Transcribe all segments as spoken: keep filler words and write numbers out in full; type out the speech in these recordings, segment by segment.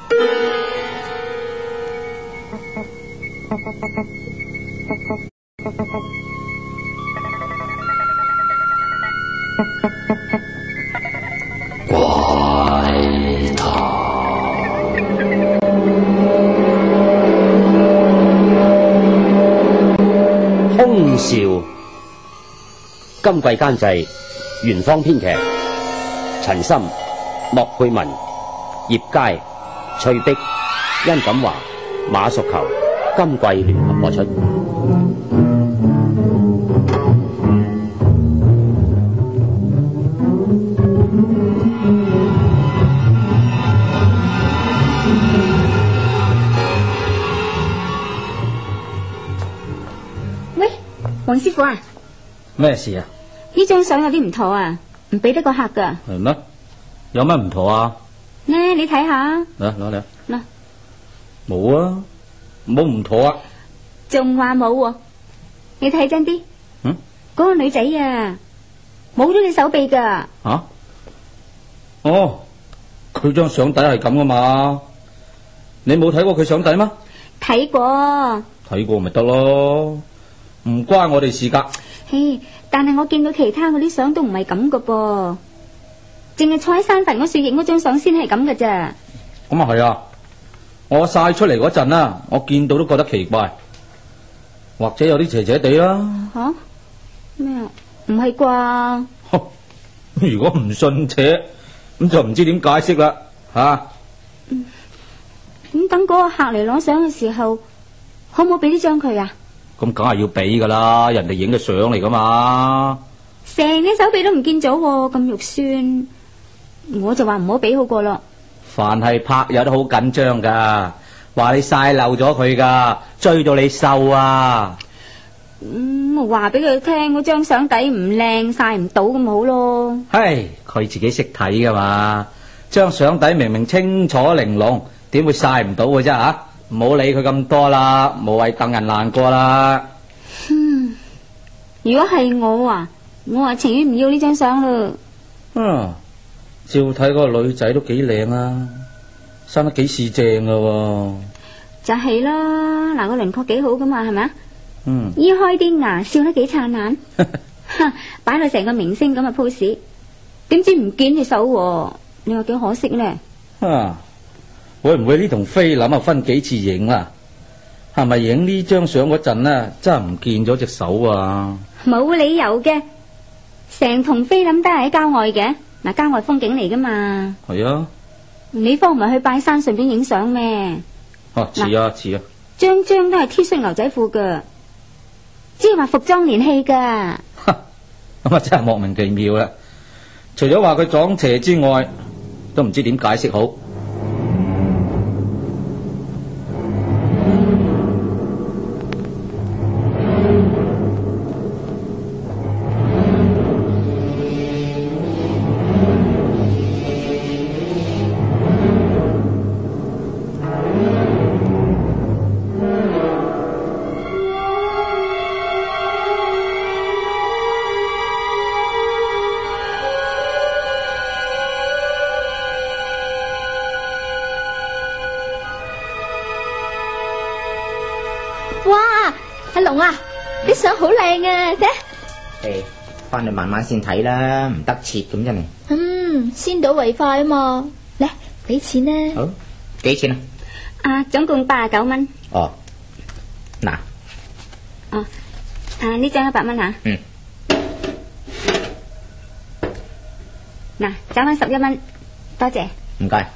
怪談空笑，今季監製元芳，編劇陳森、莫佩文、葉佳、翠碧、殷錦華、馬淑球，今季聯合播出。 喂，黃師傅啊， 咩事啊？ 呢張相有啲唔妥啊，唔俾得個客噶。 係咩？有乜唔妥啊？ 呢，你睇下。 嚟攞嚟。 嗱， 冇啊，冇唔妥啊。 仲話冇喎？你睇真啲。 嗯？ 嗰個女仔啊，冇咗你手臂噶。 啊？哦，佢張相底係咁噶嘛？你冇睇過佢相底嗎？ 睇過。 睇過咪得咯，唔關我哋事噶。 嘿，但係我見到其他嗰啲相都唔係咁噶噃，淨係坐喺山墳嗰處影嗰張相先係咁噶咋。 咁啊係啊，我晒出嚟嗰陣啊，我見到都覺得奇怪，或者有啲邪邪地啦。 吓？咩啊？唔係啩？ 如果唔信邪，咁就唔知點解釋啦吓。 咁等嗰個客嚟攞相嘅時候，可唔可以俾呢張佢啊？ 咁梗係要俾噶啦，人哋影嘅相嚟噶嘛。 成隻手臂都唔見咗，咁肉酸，我就話唔好俾好過咯。 凡係拍友都好緊張噶，話你晒漏咗佢噶，追到你瘦啊。 咁話俾佢聽，嗰張相底唔靚，晒唔到咁好咯。 唉，佢自己識睇噶嘛，張相底明明清楚玲瓏，點會晒唔到嘅啫吓？唔好理佢咁多啦，無謂等人難過啦。 嗯，如果係我啊，我啊情願唔要呢張相咯。 嗯，照睇嗰個女仔都幾靚啊，生得幾似正噶喎。 就係啦，嗱個輪廓幾好噶嘛，係咪啊？ 嗯， 依開啲牙，笑得幾燦爛，擺到成個明星咁嘅 pose， 點知唔見隻手喎？你話幾可惜呢？ 啊！會唔會呢同菲林啊分幾次影啊？係咪影呢張相嗰陣呢，真係唔見咗隻手啊？ 冇理由嘅，成同菲林都係喺郊外嘅，嗱郊外風景嚟噶嘛。 係啊， 你方唔係去拜山順便影相咩？ 哦似啊似啊， 張張都係 T 恤牛仔褲噶，即係話服裝連戲噶。 咁啊真係莫名其妙啦！除咗話佢撞邪之外，都唔知點解釋好。 哇，阿龍啊，啲相好靚啊，啫。 誒，翻去慢慢先睇啦，唔得切咁真係。 嗯，先睹為快啊嘛。嚟，俾錢啦。 好，幾錢啊？ 啊，總共八十九蚊。 哦，嗱， 哦，啊呢張一百蚊吓。 嗯。 嗱，找翻十一蚊，多謝。 唔該。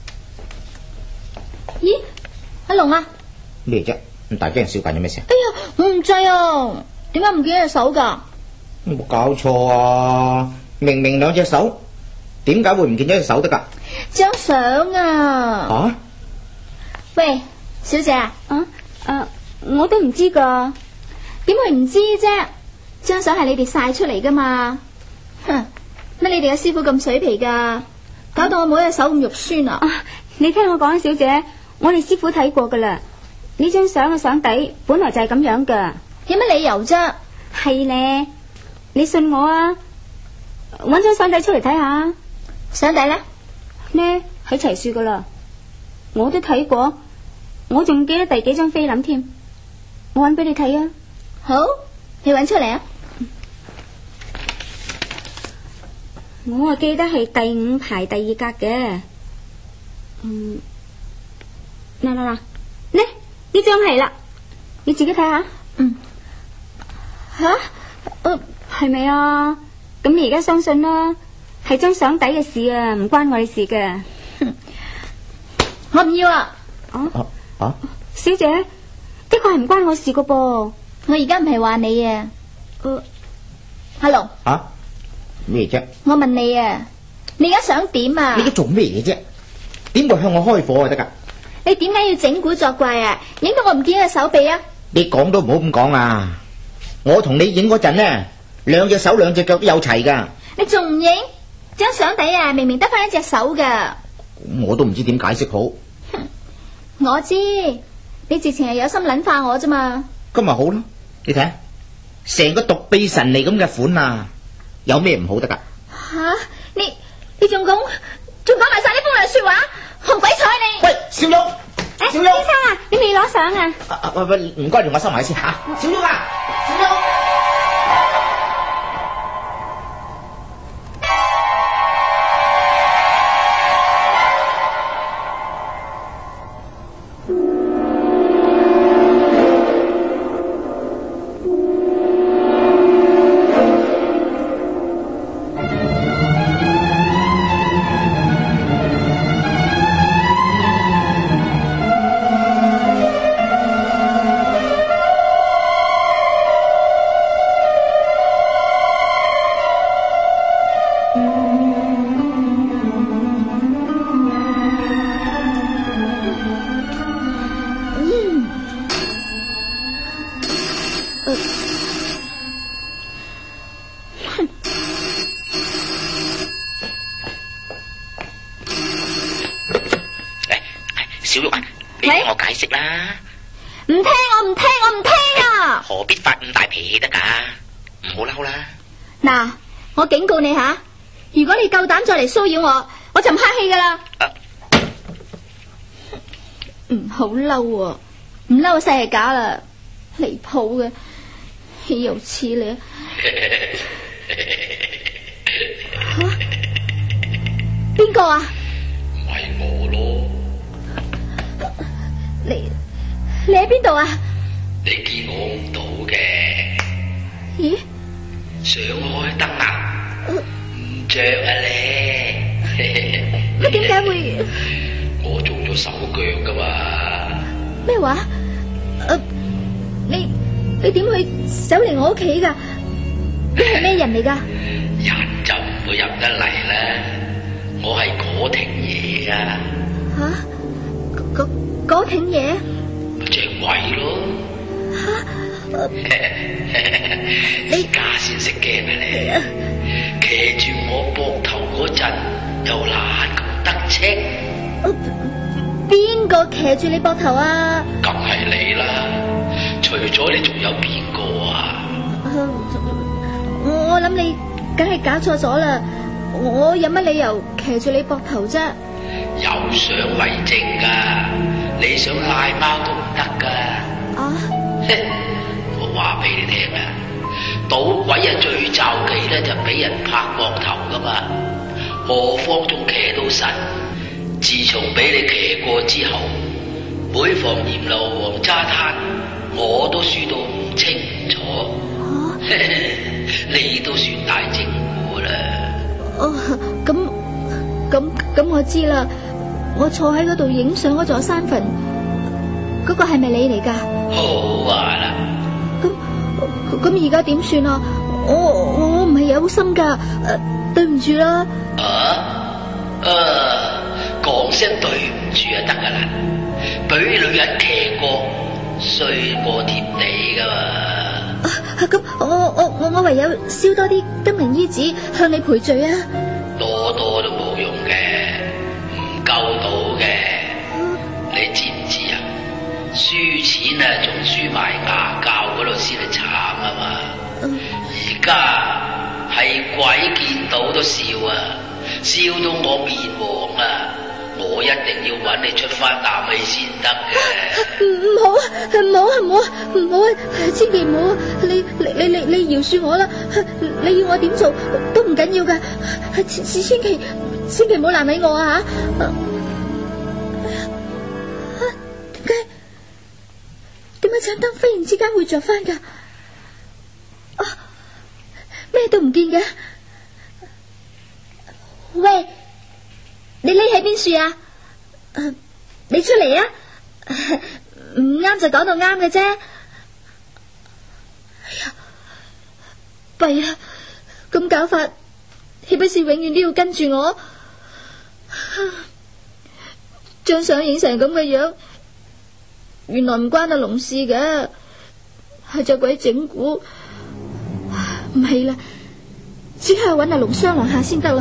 咦，阿龍啊？ 咩啫？咁大驚小怪有咩事？ 哎呀，我唔制啊！點解唔見隻手噶？ 有冇搞錯啊？明明兩隻手，點解會唔見咗隻手得噶？ 張相啊！ 啊？ 喂，小姐啊， 啊啊，我都唔知噶， 點會唔知啫？張相係你哋晒出嚟噶嘛？哼，乜你哋嘅師傅咁水皮噶？搞到我冇隻手咁肉酸啊！ 啊，你聽我講，小姐，我哋師傅睇過噶啦。呢張相嘅相底本來就係咁樣噶， 有乜理由啫？ 係咧，你信我啊！搵張相底出嚟睇下。 相底咧？ 呢喺齊樹噶啦。 我都睇過，我仲記得第幾張菲林添，我搵俾你睇啊。 好，你搵出嚟啊。 我啊記得係第五排第二格嘅。嗯，嗱嗱嗱，呢呢張係啦，你自己睇下。 嗯，吓， 呃，係咪啊？咁你而家相信啦，係張相底嘅事啊，唔關我哋事嘅。 我唔要啊。 啊啊啊！ 小姐，的確係唔關我事噶噃。 我而家唔係話你啊。 呃， 阿龍， 啊咩啫？ 我問你啊，你而家想點啊？ 你而家做咩嘢啫？點會向我開火就得噶？ 你點解要整蠱作怪啊？影到我唔見個手臂啊！ 你講都唔好咁講啊！我同你影嗰陣呢，兩隻手兩隻腳都有齊噶。 你仲唔影？張相底啊，明明得翻一隻手噶。 我都唔知點解釋好。 我知，你直情係有心撚化我啫嘛。 咁咪好咯，你睇下，成個獨臂神尼咁嘅款啊，有咩唔好得噶？ 吓、啊，你你仲講仲講埋晒啲風涼說話，紅鬼睬你！ 喂，小玉， 誒，先小玉， 生啊，你未攞相啊？ 啊啊喂喂，唔該，同我收埋先吓。小玉啊，小玉。 小玉啊，你聽我解釋啦。 唔聽我唔聽我唔聽啊！ 何必發咁大脾氣得噶？唔好嬲啦。 嗱，我警告你吓，如果你夠膽再嚟騷擾我，我就唔客氣噶啦。唔好嬲喎，唔嬲細係假啦，離譜嘅，豈有此理！吓，邊個啊？ 咪我咯。 你你喺邊度啊？ 你見我唔到嘅。 咦？ 想開燈啊？唔着啊你。 乜點解會？ 我做咗手腳噶嘛。 咩話？誒、呃，你你點會走嚟我屋企噶？你係咩人嚟噶？ 人就唔會入得嚟啦。我係果廷爺啊。 吓？嗰嗰挺嘢？ 隻鬼咯。 吓、呃？你而家先識驚啊你！騎住我膊頭嗰陣又懶咁得戚。 邊個騎住你膊頭啊？ 梗係你啦，除咗你仲有邊個啊？ 呃、我我諗你梗係搞錯咗啦，我有乜理由騎住你膊頭啫？ 有相為證噶，你想賴貓都唔得噶。 啊！ 我話俾你聽啊，賭鬼啊最罩忌咧就俾人拍膊頭噶嘛，何況仲騎到神。自從俾你騎過之後，每逢閻羅王揸攤，我都輸到唔清唔楚。 啊、 你都算大整蠱啦。 哦，咁咁咁我知啦，我坐喺嗰度影相嗰座山墳，嗰、嗰個係咪你嚟噶？ 好話啦。 咁咁而家點算啊？我我唔係有心噶，誒、呃，對唔住啦。 啊啊！講聲對唔住就得噶啦，俾女人騎過，衰過貼地噶嘛。 啊，咁我我我我唯有燒多啲金銀衣紙向你賠罪啊！ 多多都冇用嘅，唔夠到嘅。 啊、 你知唔知啊？輸錢啊，仲輸埋牙教嗰度先係慘啊嘛。而家係鬼見到都笑啊，笑到我面黃啊！ 我一定要揾你出翻啖氣先得嘅。 唔好啊，唔好啊，唔好啊，唔好啊，千祈唔好啊！你你你你你饒恕我啦，你要我點做都唔緊要噶，千千千祈千祈唔好難為我啊吓！點解點解盞燈忽然之間會着翻噶？啊，咩都唔見嘅。喂，你匿喺邊處啊？呃、你出嚟啊！唔啱就講到啱嘅啫。哎呀，弊啦！咁搞法，豈不是永遠都要跟住我？張相影成咁嘅樣，原來唔關阿龍事嘅，係隻鬼整蠱。唔係啦，只係揾阿龍商量下先得啦。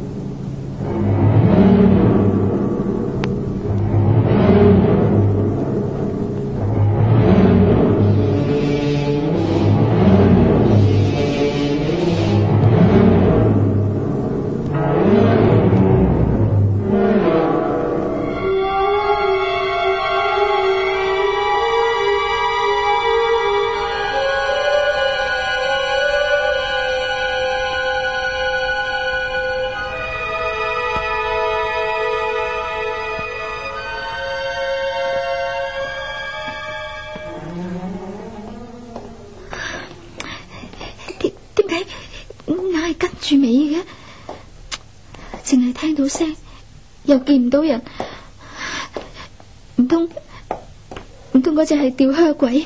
住尾嘅，淨係聽到聲，又見唔到人，唔通唔通嗰隻係吊靴鬼？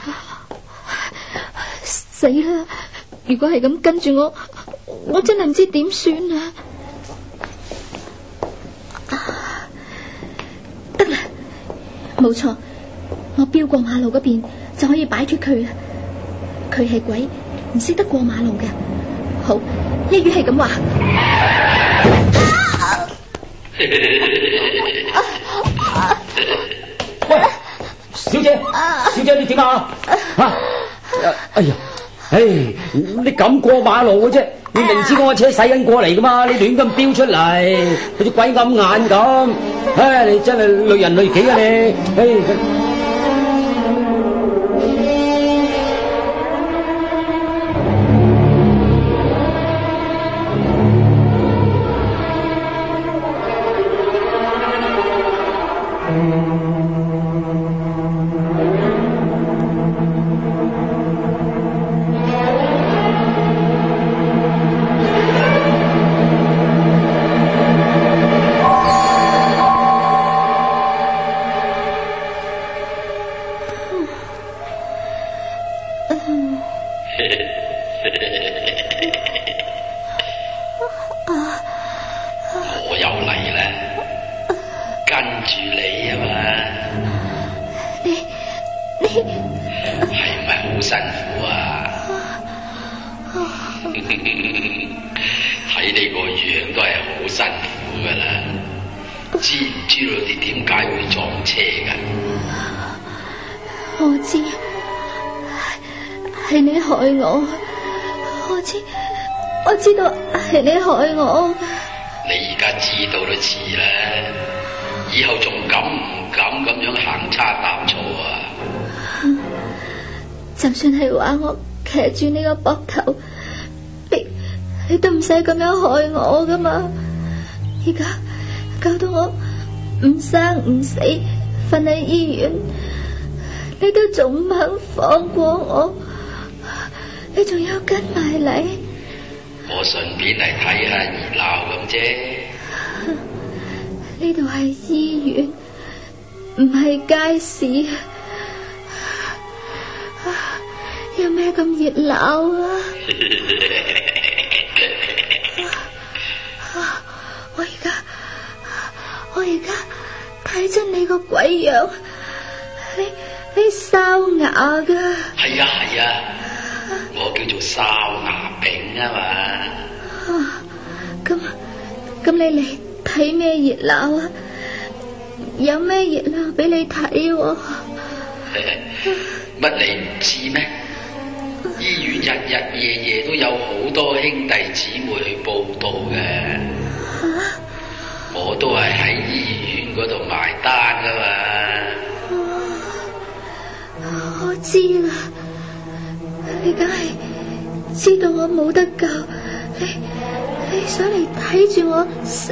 死啦！如果係咁跟住我，我真係唔知點算啊！得啦，冇錯，我飆過馬路嗰邊就可以擺脫佢啦。佢係鬼，唔識得過馬路嘅。好，一於係咁話。 喂，小姐，小姐你點啊？吓，哎呀，唉，你咁過馬路嘅啫？你明知我車駛緊過嚟噶嘛？你亂咁飆出嚟，好似鬼暗眼咁。唉，你真係累人累己啊你！唉。 我又嚟啦，跟住你啊嘛。 你你係咪好辛苦啊？睇你個樣都係好辛苦噶啦。知唔知道你點解會撞車噶？ 我知，係你害我。我知，我知道係你害我。 你而家知道都遲啦，以後仲敢唔敢咁樣行差踏錯啊？ 就算係話我騎住你個膊頭，你你都唔使咁樣害我噶嘛。而家搞到我唔生唔死，瞓喺醫院，你都仲唔肯放過我，你仲要跟埋嚟。 我順便嚟睇下熱鬧咁啫。 呢度係醫院，唔係街市，有咩咁熱鬧啊？我而家我而家睇真你個鬼樣，你你哨牙噶？ 係啊係啊，我叫做哨牙炳啊嘛。 咁咁你嚟睇咩熱鬧啊？有咩熱鬧俾你睇啊？ 乜你唔知咩？醫院日日夜夜都有好多兄弟姊妹去報到嘅。我都係喺醫知啦，你梗係知道我冇得救，你你想嚟睇住我死？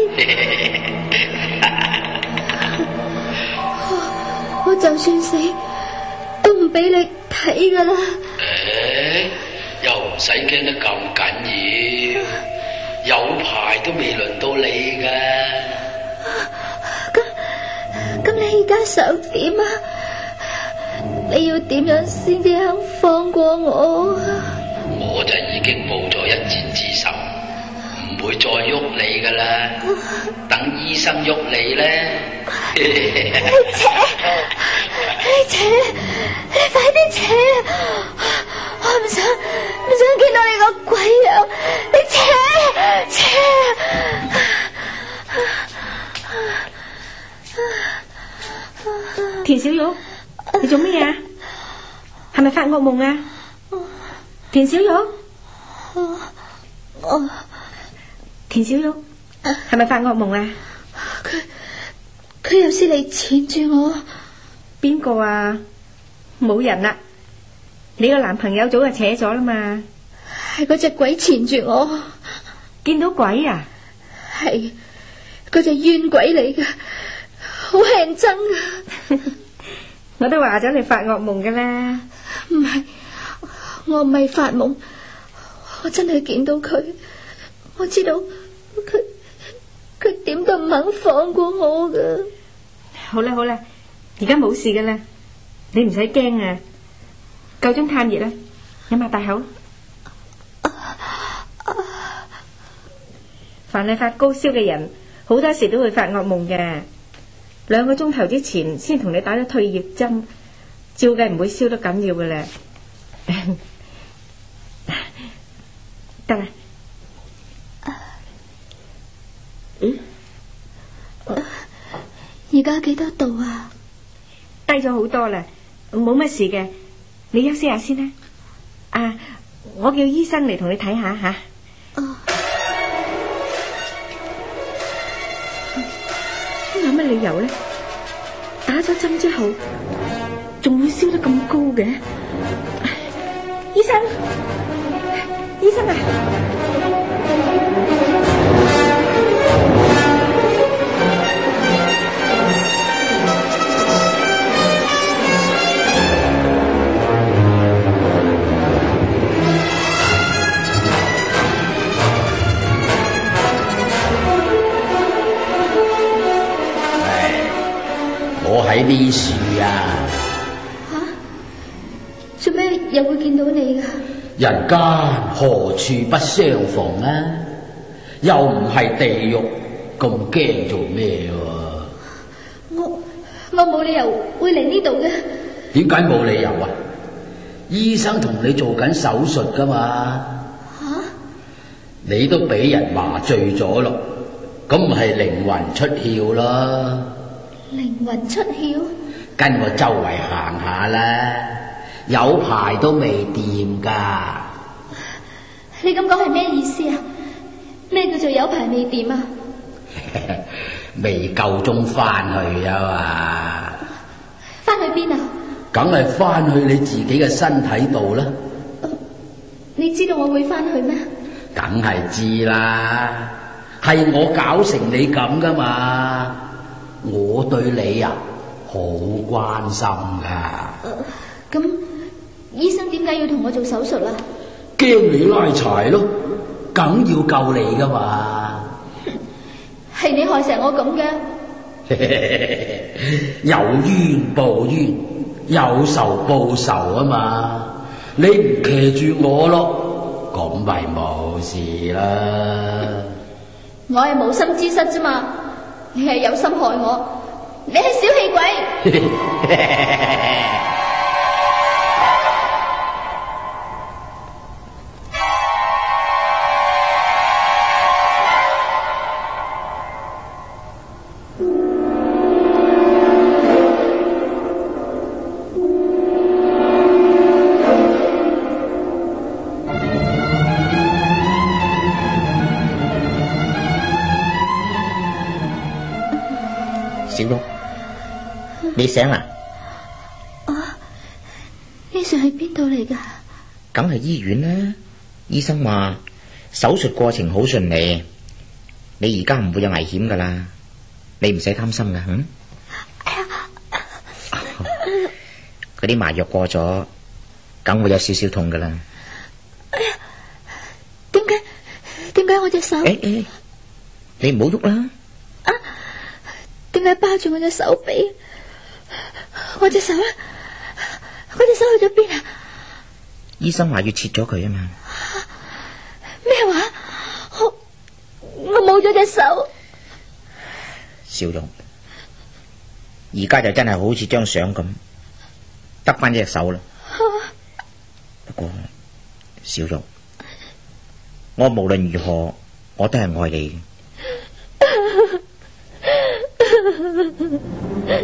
我, 我就算死都唔俾你睇噶啦。 誒，又唔使驚得咁緊要，有排都未輪到你噶。 咁咁你而家想點啊？你要點樣先至肯放過我啊？ 我就已經報咗一箭之仇，唔會再喐你噶啦。等醫生喐你咧。 你扯，你扯，你快啲扯啊！我唔想唔想見到你個鬼樣，你扯扯田小玉，你做乜嘢啊？係咪發惡夢啊？田小玉， 我田小玉，係咪發惡夢啊？ 佢佢又是嚟纏住我。 邊個啊？冇人啦，你個男朋友早就扯咗啦嘛。 係嗰隻鬼纏住我。 見到鬼啊？ 係嗰隻冤鬼嚟嘅，好乞人憎啊！ 我都話咗你發惡夢噶啦。 唔係，我唔係發夢，我真係見到佢。我知道佢佢點都唔肯放過我噶。 好啦好啦，而家冇事噶啦，你唔使驚啊。夠鐘探熱啦，飲下大口。凡係發高燒嘅人，好多時都會發惡夢嘅。兩個鐘頭之前先同你打咗退熱針，照計唔會燒得緊要嘅啦。得啦。 嗯？而家幾多度啊？ 低咗好多啦，冇乜事嘅，你休息下先啦。啊，我叫醫生嚟同你睇下吓。 哦。 有乜理由咧？打咗針之後，仲會燒得咁高嘅？醫生，醫生啊！ 我喺呢樹啊！ 吓，做咩又會見到你噶？ 人間何處不相逢啊？又唔係地獄，咁驚做咩？ 我我冇理由會嚟呢度嘅。 點解冇理由啊？醫生同你做緊手術噶嘛？ 吓？ 你都俾人麻醉咗咯，咁唔係靈魂出竅啦？ 靈魂出竅？ 跟我周圍行下啦，有排都未掂噶。 你咁講係咩意思啊？咩叫做有排未掂啊？ 未夠鐘翻去啊嘛。 翻去邊啊？ 梗係翻去你自己嘅身體度啦。 你知道我會翻去咩？ 梗係知啦，係我搞成你咁噶嘛。我對你啊好關心噶。 咁、呃、醫生點解要同我做手術啦？ 驚你拉柴咯，梗要救你噶嘛。 係你害成我咁嘅。 有冤報冤，有仇報仇啊嘛。你唔騎住我咯，咁咪冇事啦。 我係無心之失啫嘛。你係有心害我，你係小氣鬼。 小玉，你醒啦？ 啊， 算係邊度嚟噶？ 梗係醫院啦。醫生話手術過程好順利，你而家唔會有危險噶啦，你唔使擔心噶。嗯，嗰啲麻藥過咗，梗會有少少痛噶啦。 點解？點解我隻手？ 誒誒，你唔好喐啦。 啊！點解包住我隻手臂？我隻手啊！我隻手去咗邊啊？ 醫生話要切咗佢啊嘛。 咩話？我我冇咗隻手。 小玉，而家就真係好似張相咁，得翻隻手啦。不過，小玉，我無論如何，我都係愛你嘅。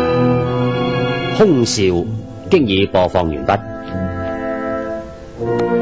空少經已播放完畢。